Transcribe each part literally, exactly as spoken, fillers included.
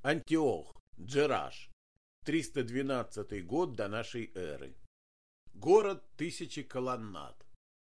Антиох, Джераш, триста двенадцатый год до нашей эры. Город тысячи колоннад.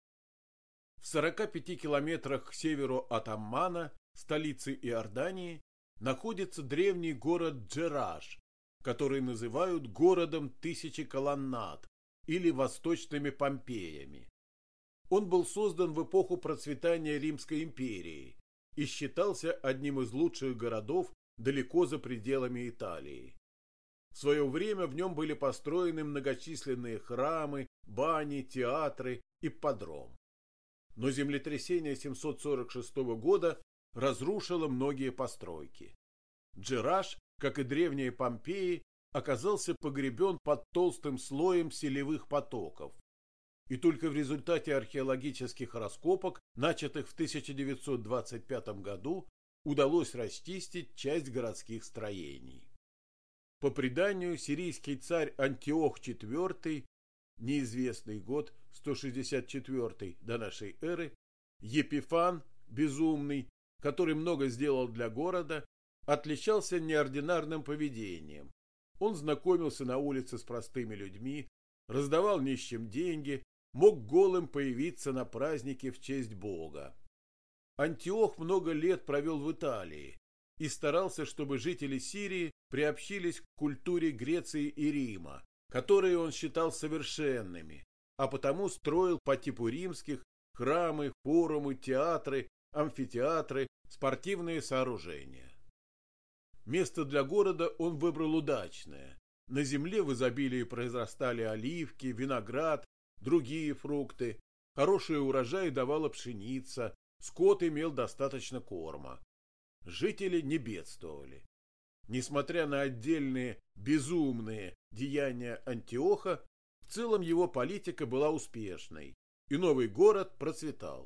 В сорока пяти километрах к северу от Аммана, столицы Иордании, находится древний город Джераш, который называют городом тысячи колоннад или восточными Помпеями. Он был создан в эпоху процветания Римской империи и считался одним из лучших городов далеко за пределами Италии. В свое время в нем были построены многочисленные храмы, бани, театры, ипподром. Но землетрясение семьсот сорок шестого года разрушило многие постройки. Джераш, как и древние Помпеи, оказался погребен под толстым слоем селевых потоков. И только в результате археологических раскопок, начатых в тысяча девятьсот двадцать пятом году, удалось расчистить часть городских строений. По преданию, сирийский царь Антиох четвёртый, неизвестный год, сто шестьдесят четвёртый до нашей эры, Епифан, безумный, который много сделал для города, отличался неординарным поведением. Он знакомился на улице с простыми людьми, раздавал нищим деньги, мог голым появиться на празднике в честь Бога. Антиох много лет провел в Италии и старался, чтобы жители Сирии приобщились к культуре Греции и Рима, которые он считал совершенными, а потому строил по типу римских храмы, форумы, театры, амфитеатры, спортивные сооружения. Место для города он выбрал удачное. На земле в изобилии произрастали оливки, виноград, другие фрукты, хороший урожай давала пшеница, скот имел достаточно корма. Жители не бедствовали. Несмотря на отдельные безумные деяния Антиоха, в целом его политика была успешной, и новый город процветал.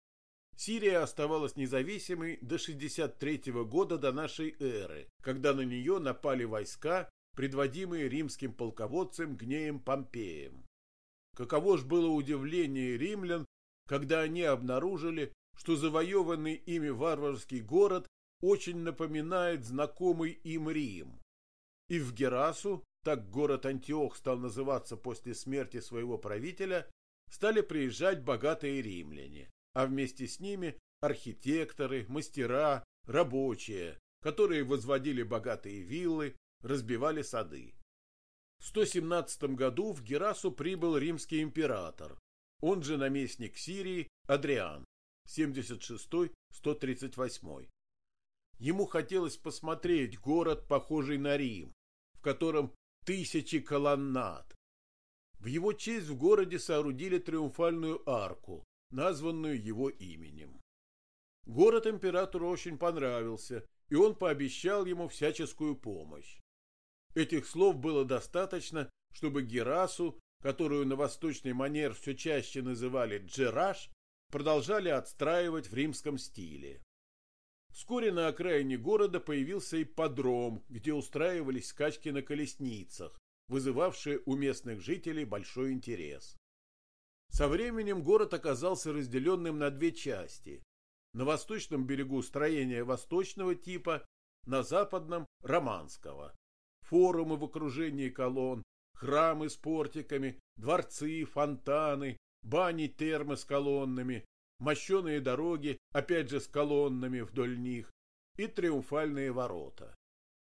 Сирия оставалась независимой до шестьдесят третьего года до нашей эры, когда на нее напали войска, предводимые римским полководцем Гнеем Помпеем. Каково ж было удивление римлян, когда они обнаружили, что завоеванный ими варварский город очень напоминает знакомый им Рим. И в Герасу, так город Антиох стал называться после смерти своего правителя, стали приезжать богатые римляне, а вместе с ними архитекторы, мастера, рабочие, которые возводили богатые виллы, разбивали сады. В сто семнадцатом году в Герасу прибыл римский император, он же наместник Сирии Адриан, семьдесят шестой — сто тридцать восьмой. Ему хотелось посмотреть город, похожий на Рим, в котором тысячи колоннад. В его честь в городе соорудили триумфальную арку, названную его именем. Город императору очень понравился, и он пообещал ему всяческую помощь. Этих слов было достаточно, чтобы Герасу, которую на восточный манер все чаще называли Джераш, продолжали отстраивать в римском стиле. Вскоре на окраине города появился ипподром, где устраивались скачки на колесницах, вызывавшие у местных жителей большой интерес. Со временем город оказался разделенным на две части. На восточном берегу строения восточного типа, на западном – романского. Форумы в окружении колонн, храмы с портиками, дворцы, фонтаны, бани-термы с колоннами, мощеные дороги, опять же с колоннами вдоль них, и триумфальные ворота.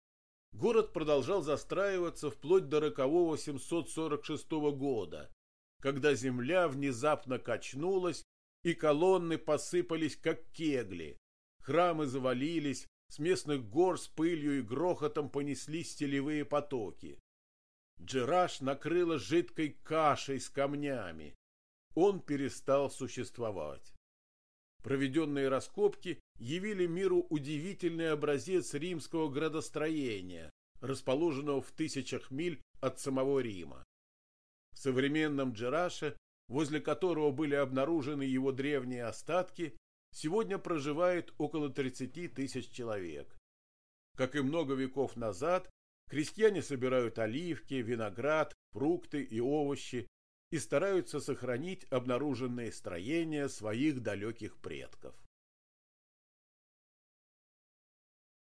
Город продолжал застраиваться вплоть до рокового семьсот сорок шестого года, когда земля внезапно качнулась, и колонны посыпались, как кегли. Храмы завалились, с местных гор с пылью и грохотом понеслись стелевые потоки. Джераш накрыло жидкой кашей с камнями. Он перестал существовать. Проведенные раскопки явили миру удивительный образец римского градостроения, расположенного в тысячах миль от самого Рима. В современном Джераше, возле которого были обнаружены его древние остатки, сегодня проживает около тридцати тысяч человек. Как и много веков назад, крестьяне собирают оливки, виноград, фрукты и овощи и стараются сохранить обнаруженные строения своих далеких предков.